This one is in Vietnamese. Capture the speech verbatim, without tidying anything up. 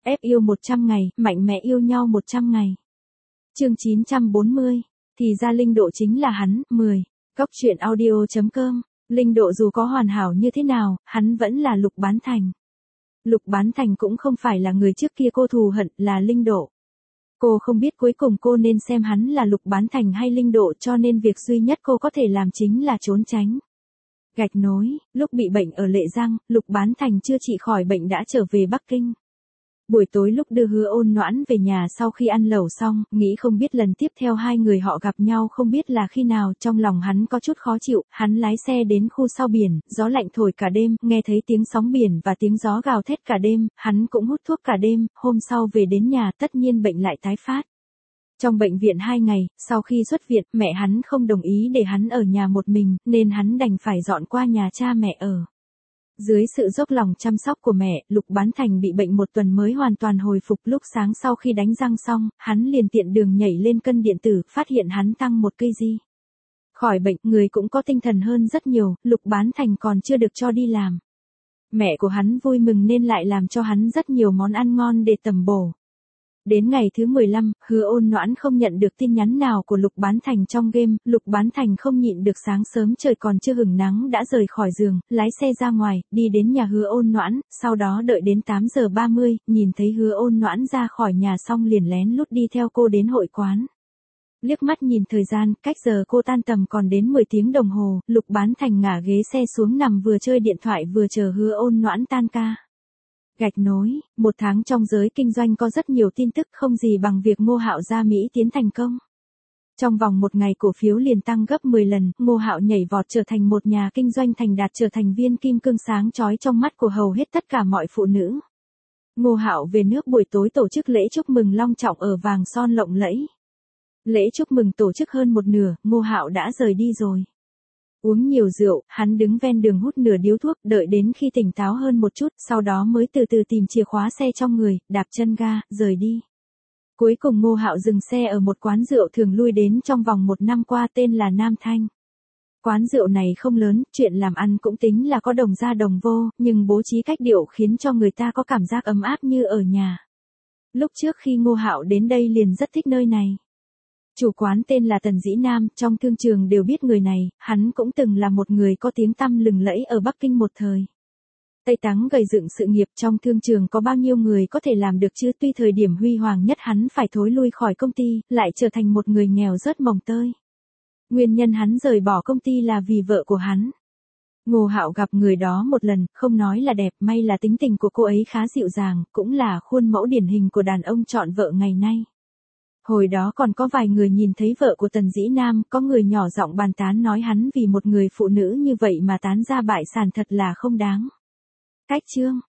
Ép yêu một trăm ngày, mạnh mẽ yêu nhau một trăm ngày. Chương chín trăm bốn mươi, thì ra Linh Độ chính là hắn. mười. Góc truyện audio chấm com. Linh Độ dù có hoàn hảo như thế nào, hắn vẫn là Lục Bán Thành. Lục Bán Thành cũng không phải là người trước kia cô thù hận, là Linh Độ. Cô không biết cuối cùng cô nên xem hắn là Lục Bán Thành hay Linh Độ, cho nên việc duy nhất cô có thể làm chính là trốn tránh. Gạch nối, lúc bị bệnh ở Lệ Giang, Lục Bán Thành chưa trị khỏi bệnh đã trở về Bắc Kinh. Buổi tối lúc đưa Hứa Ôn Noãn về nhà sau khi ăn lẩu xong, nghĩ không biết lần tiếp theo hai người họ gặp nhau không biết là khi nào, trong lòng hắn có chút khó chịu, hắn lái xe đến khu sau biển, gió lạnh thổi cả đêm, nghe thấy tiếng sóng biển và tiếng gió gào thét cả đêm, hắn cũng hút thuốc cả đêm, hôm sau về đến nhà tất nhiên bệnh lại tái phát. Trong bệnh viện hai ngày, sau khi xuất viện, mẹ hắn không đồng ý để hắn ở nhà một mình, nên hắn đành phải dọn qua nhà cha mẹ ở. Dưới sự dốc lòng chăm sóc của mẹ, Lục Bán Thành bị bệnh một tuần mới hoàn toàn hồi phục. Lúc sáng sau khi đánh răng xong, hắn liền tiện đường nhảy lên cân điện tử, phát hiện hắn tăng một cây gi. Khỏi bệnh, người cũng có tinh thần hơn rất nhiều, Lục Bán Thành còn chưa được cho đi làm. Mẹ của hắn vui mừng nên lại làm cho hắn rất nhiều món ăn ngon để tầm bổ. Đến ngày thứ mười lăm, Hứa Ôn Noãn không nhận được tin nhắn nào của Lục Bán Thành trong game, Lục Bán Thành không nhịn được sáng sớm trời còn chưa hửng nắng đã rời khỏi giường, lái xe ra ngoài, đi đến nhà Hứa Ôn Noãn, sau đó đợi đến tám giờ ba mươi, nhìn thấy Hứa Ôn Noãn ra khỏi nhà xong liền lén lút đi theo cô đến hội quán. Liếc mắt nhìn thời gian, cách giờ cô tan tầm còn đến mười tiếng đồng hồ, Lục Bán Thành ngả ghế xe xuống nằm vừa chơi điện thoại vừa chờ Hứa Ôn Noãn tan ca. Gạch nối, một tháng trong giới kinh doanh có rất nhiều tin tức không gì bằng việc Ngô Hạo ra Mỹ tiến thành công. Trong vòng một ngày cổ phiếu liền tăng gấp mười lần, Ngô Hạo nhảy vọt trở thành một nhà kinh doanh thành đạt, trở thành viên kim cương sáng chói trong mắt của hầu hết tất cả mọi phụ nữ. Ngô Hạo về nước buổi tối tổ chức lễ chúc mừng long trọng ở Vàng Son lộng lẫy. Lễ chúc mừng tổ chức hơn một nửa, Ngô Hạo đã rời đi rồi. Uống nhiều rượu, hắn đứng ven đường hút nửa điếu thuốc, đợi đến khi tỉnh táo hơn một chút, sau đó mới từ từ tìm chìa khóa xe trong người, đạp chân ga, rời đi. Cuối cùng Ngô Hạo dừng xe ở một quán rượu thường lui đến trong vòng một năm qua tên là Nam Thanh. Quán rượu này không lớn, chuyện làm ăn cũng tính là có đồng ra đồng vô, nhưng bố trí cách điệu khiến cho người ta có cảm giác ấm áp như ở nhà. Lúc trước khi Ngô Hạo đến đây liền rất thích nơi này. Chủ quán tên là Tần Dĩ Nam, trong thương trường đều biết người này, hắn cũng từng là một người có tiếng tăm lừng lẫy ở Bắc Kinh một thời. Tây Táng gầy dựng sự nghiệp trong thương trường có bao nhiêu người có thể làm được chứ, tuy thời điểm huy hoàng nhất hắn phải thối lui khỏi công ty, lại trở thành một người nghèo rớt mồng tơi. Nguyên nhân hắn rời bỏ công ty là vì vợ của hắn. Ngô Hạo gặp người đó một lần, không nói là đẹp, may là tính tình của cô ấy khá dịu dàng, cũng là khuôn mẫu điển hình của đàn ông chọn vợ ngày nay. Hồi đó còn có vài người nhìn thấy vợ của Tần Dĩ Nam, có người nhỏ giọng bàn tán nói hắn vì một người phụ nữ như vậy mà tán ra bại sản thật là không đáng. Cách chương,